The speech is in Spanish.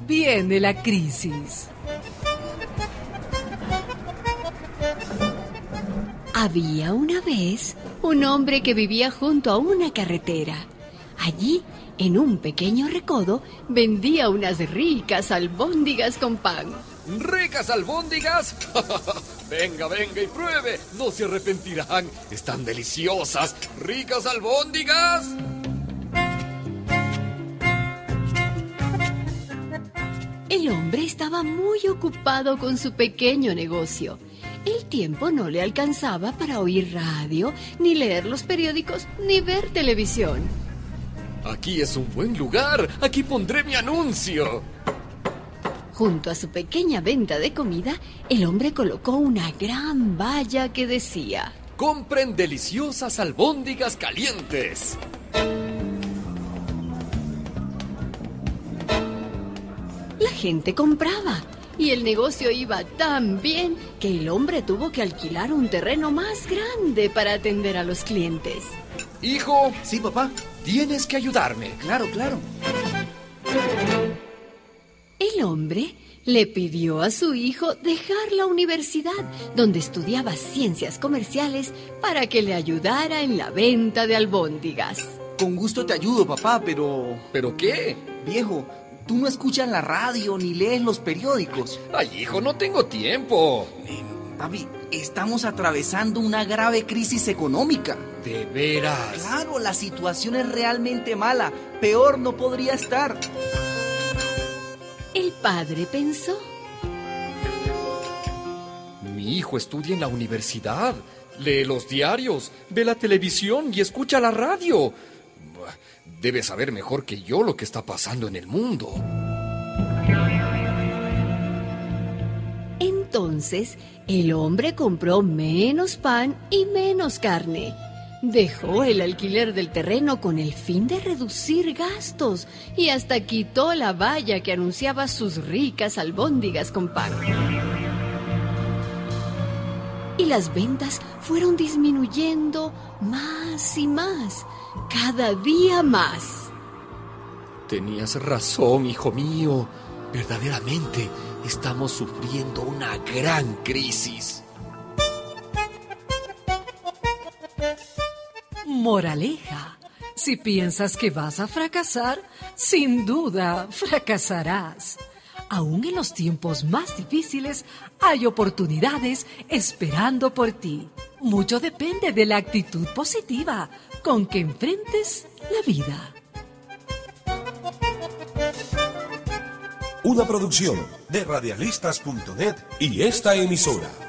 viene la crisis. Había una vez un hombre que vivía junto a una carretera. Allí, en un pequeño recodo, vendía unas ricas albóndigas con pan. ¿Ricas albóndigas? Venga, venga y pruebe. No se arrepentirán. Están deliciosas. ¿Ricas albóndigas? El hombre estaba muy ocupado con su pequeño negocio. El tiempo no le alcanzaba para oír radio, ni leer los periódicos, ni ver televisión. Aquí es un buen lugar. Aquí pondré mi anuncio. Junto a su pequeña venta de comida, el hombre colocó una gran valla que decía: Compren deliciosas albóndigas calientes. La gente compraba y el negocio iba tan bien que el hombre tuvo que alquilar un terreno más grande para atender a los clientes. Hijo. Sí, papá. Tienes que ayudarme. Claro, claro. El hombre le pidió a su hijo dejar la universidad, donde estudiaba ciencias comerciales, para que le ayudara en la venta de albóndigas. Con gusto te ayudo, papá, pero... ¿Pero qué? Viejo, tú no escuchas la radio ni lees los periódicos. Ay, hijo, no tengo tiempo. Papi, estamos atravesando una grave crisis económica. ¿De veras? Claro, la situación es realmente mala. Peor no podría estar. El padre pensó: Mi hijo estudia en la universidad, lee los diarios, ve la televisión y escucha la radio. Debe saber mejor que yo lo que está pasando en el mundo. Entonces, el hombre compró menos pan y menos carne. Dejó el alquiler del terreno con el fin de reducir gastos y hasta quitó la valla que anunciaba sus ricas albóndigas con pan. Y las ventas fueron disminuyendo más y más, cada día más. Tenías razón, hijo mío. Verdaderamente estamos sufriendo una gran crisis. Moraleja: si piensas que vas a fracasar, sin duda fracasarás. Aún en los tiempos más difíciles, hay oportunidades esperando por ti. Mucho depende de la actitud positiva con que enfrentes la vida. Una producción de radialistas.net y esta emisora.